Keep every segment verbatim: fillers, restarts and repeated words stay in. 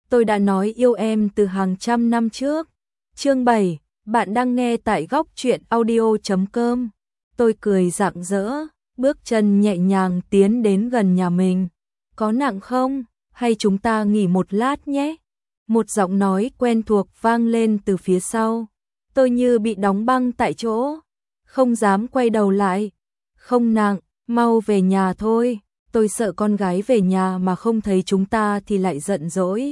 tôi đã nói yêu em từ hàng trăm năm trước. Chương bảy, bạn đang nghe tại góc truyện audio chấm com. Tôi cười rạng rỡ, bước chân nhẹ nhàng tiến đến gần nhà mình. Có nặng không? Hay chúng ta nghỉ một lát nhé? Một giọng nói quen thuộc vang lên từ phía sau. Tôi như bị đóng băng tại chỗ, không dám quay đầu lại. Không nặng, mau về nhà thôi. Tôi sợ con gái về nhà mà không thấy chúng ta thì lại giận dỗi.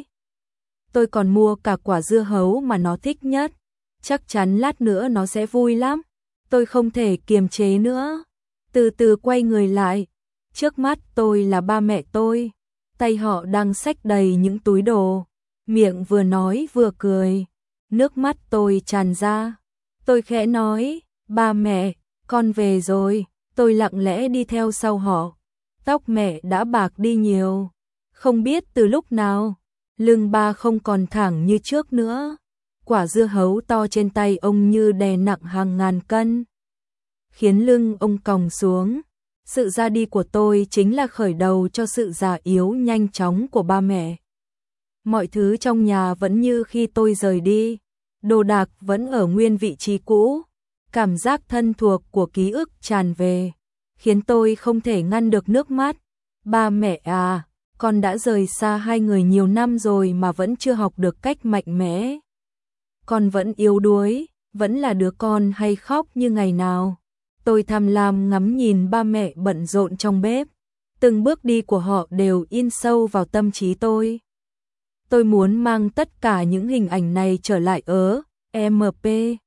Tôi còn mua cả quả dưa hấu mà nó thích nhất. Chắc chắn lát nữa nó sẽ vui lắm. Tôi không thể kiềm chế nữa. Từ từ quay người lại. Trước mắt tôi là ba mẹ tôi. Tay họ đang xách đầy những túi đồ. Miệng vừa nói vừa cười. Nước mắt tôi tràn ra. Tôi khẽ nói, ba mẹ, con về rồi. Tôi lặng lẽ đi theo sau họ. Tóc mẹ đã bạc đi nhiều. Không biết từ lúc nào, lưng ba không còn thẳng như trước nữa. Quả dưa hấu to trên tay ông như đè nặng hàng ngàn cân, khiến lưng ông còng xuống. Sự ra đi của tôi chính là khởi đầu cho sự già yếu nhanh chóng của ba mẹ. Mọi thứ trong nhà vẫn như khi tôi rời đi. Đồ đạc vẫn ở nguyên vị trí cũ. Cảm giác thân thuộc của ký ức tràn về, khiến tôi không thể ngăn được nước mắt. Ba mẹ à, con đã rời xa hai người nhiều năm rồi mà vẫn chưa học được cách mạnh mẽ. Con vẫn yếu đuối, vẫn là đứa con hay khóc như ngày nào. Tôi tham lam ngắm nhìn ba mẹ bận rộn trong bếp. Từng bước đi của họ đều in sâu vào tâm trí tôi. Tôi muốn mang tất cả những hình ảnh này trở lại ở em pê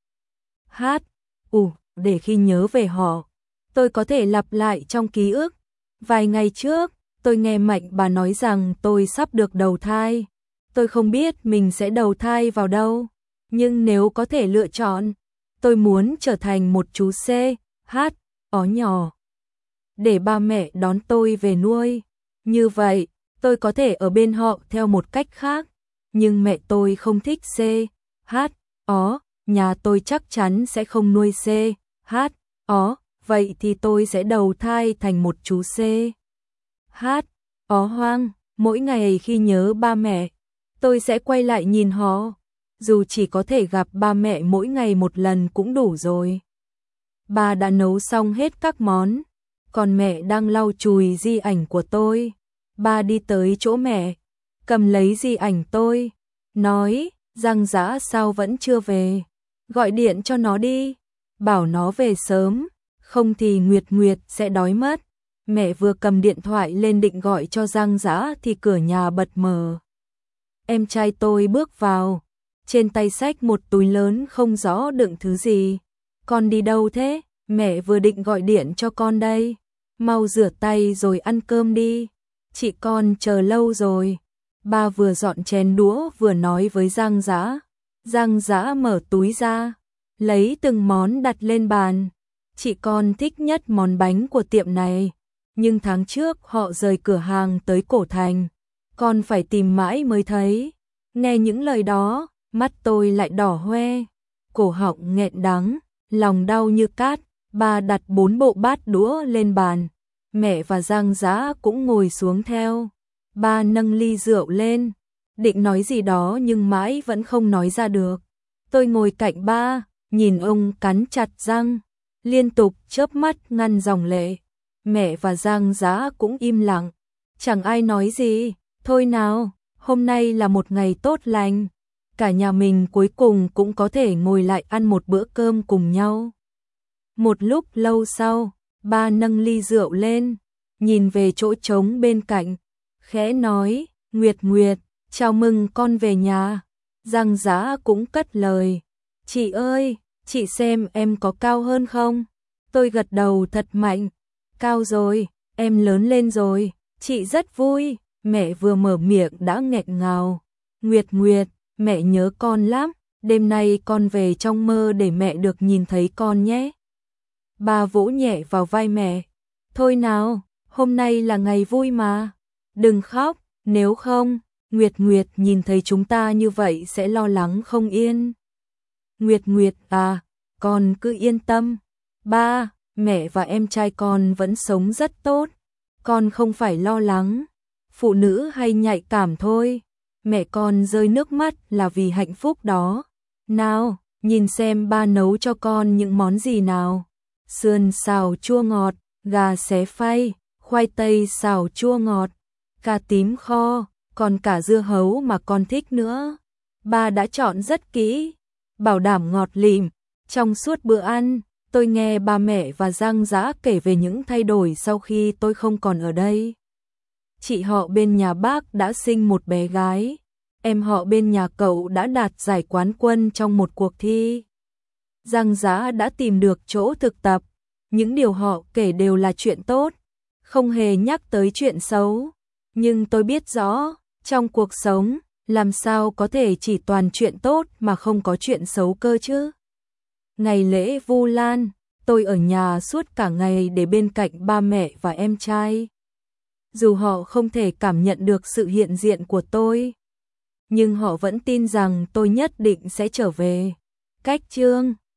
hát U để khi nhớ về họ, tôi có thể lặp lại trong ký ức. Vài ngày trước, tôi nghe Mạnh bà nói rằng tôi sắp được đầu thai. Tôi không biết mình sẽ đầu thai vào đâu, nhưng nếu có thể lựa chọn, tôi muốn trở thành một chú C, H, ó nhỏ, để ba mẹ đón tôi về nuôi. Như vậy, tôi có thể ở bên họ theo một cách khác. Nhưng mẹ tôi không thích C, H, ó, nhà tôi chắc chắn sẽ không nuôi C, H, ó, vậy thì tôi sẽ đầu thai thành một chú C, H, ó hoang. Mỗi ngày khi nhớ ba mẹ, tôi sẽ quay lại nhìn họ. Dù chỉ có thể gặp ba mẹ mỗi ngày một lần cũng đủ rồi. Ba đã nấu xong hết các món, còn mẹ đang lau chùi di ảnh của tôi. Ba đi tới chỗ mẹ, cầm lấy di ảnh tôi, nói, Giang Dã sao vẫn chưa về? Gọi điện cho nó đi, bảo nó về sớm, không thì Nguyệt Nguyệt sẽ đói mất. Mẹ vừa cầm điện thoại lên định gọi cho Giang Dã thì cửa nhà bật mở. Em trai tôi bước vào, trên tay xách một túi lớn không rõ đựng thứ gì. Con đi đâu thế? Mẹ vừa định gọi điện cho con đây. Mau rửa tay rồi ăn cơm đi. Chị con chờ lâu rồi. Ba vừa dọn chén đũa vừa nói với Giang Dã. Giang Dã mở túi ra, lấy từng món đặt lên bàn. Chị con thích nhất món bánh của tiệm này, nhưng tháng trước họ rời cửa hàng tới Cổ Thành, con phải tìm mãi mới thấy. Nghe những lời đó, mắt tôi lại đỏ hoe, cổ họng nghẹn đắng, lòng đau như cát. Ba đặt bốn bộ bát đũa lên bàn. Mẹ và Giang Dã cũng ngồi xuống theo. Ba nâng ly rượu lên, định nói gì đó nhưng mãi vẫn không nói ra được. Tôi ngồi cạnh ba, nhìn ông cắn chặt răng, liên tục chớp mắt ngăn dòng lệ. Mẹ và Giang Dã cũng im lặng, chẳng ai nói gì. Thôi nào, hôm nay là một ngày tốt lành, cả nhà mình cuối cùng cũng có thể ngồi lại ăn một bữa cơm cùng nhau. Một lúc lâu sau, ba nâng ly rượu lên, nhìn về chỗ trống bên cạnh, khẽ nói, Nguyệt Nguyệt, chào mừng con về nhà. Giang Dã cũng cất lời, chị ơi, chị xem em có cao hơn không? Tôi gật đầu thật mạnh, cao rồi, em lớn lên rồi, chị rất vui. Mẹ vừa mở miệng đã nghẹn ngào, Nguyệt Nguyệt, mẹ nhớ con lắm, đêm nay con về trong mơ để mẹ được nhìn thấy con nhé. Ba vỗ nhẹ vào vai mẹ, thôi nào, hôm nay là ngày vui mà, đừng khóc, nếu không, Nguyệt Nguyệt nhìn thấy chúng ta như vậy sẽ lo lắng không yên. Nguyệt Nguyệt à, con cứ yên tâm, ba, mẹ và em trai con vẫn sống rất tốt, con không phải lo lắng, phụ nữ hay nhạy cảm thôi. mẹ con rơi nước mắt là vì hạnh phúc đó. Nào, nhìn xem ba nấu cho con những món gì nào. Sườn xào chua ngọt, gà xé phay, khoai tây xào chua ngọt, cà tím kho, còn cả dưa hấu mà con thích nữa. Ba đã chọn rất kỹ, bảo đảm ngọt lịm. Trong suốt bữa ăn, tôi nghe ba mẹ và Giang Giã kể về những thay đổi sau khi tôi không còn ở đây. Chị họ bên nhà bác đã sinh một bé gái. Em họ bên nhà cậu đã đạt giải quán quân trong một cuộc thi. Giang Giã đã tìm được chỗ thực tập. Những điều họ kể đều là chuyện tốt, không hề nhắc tới chuyện xấu. Nhưng tôi biết rõ, trong cuộc sống, làm sao có thể chỉ toàn chuyện tốt mà không có chuyện xấu cơ chứ. Ngày lễ Vu Lan, tôi ở nhà suốt cả ngày để bên cạnh ba mẹ và em trai. Dù họ không thể cảm nhận được sự hiện diện của tôi, nhưng họ vẫn tin rằng tôi nhất định sẽ trở về. Cách chương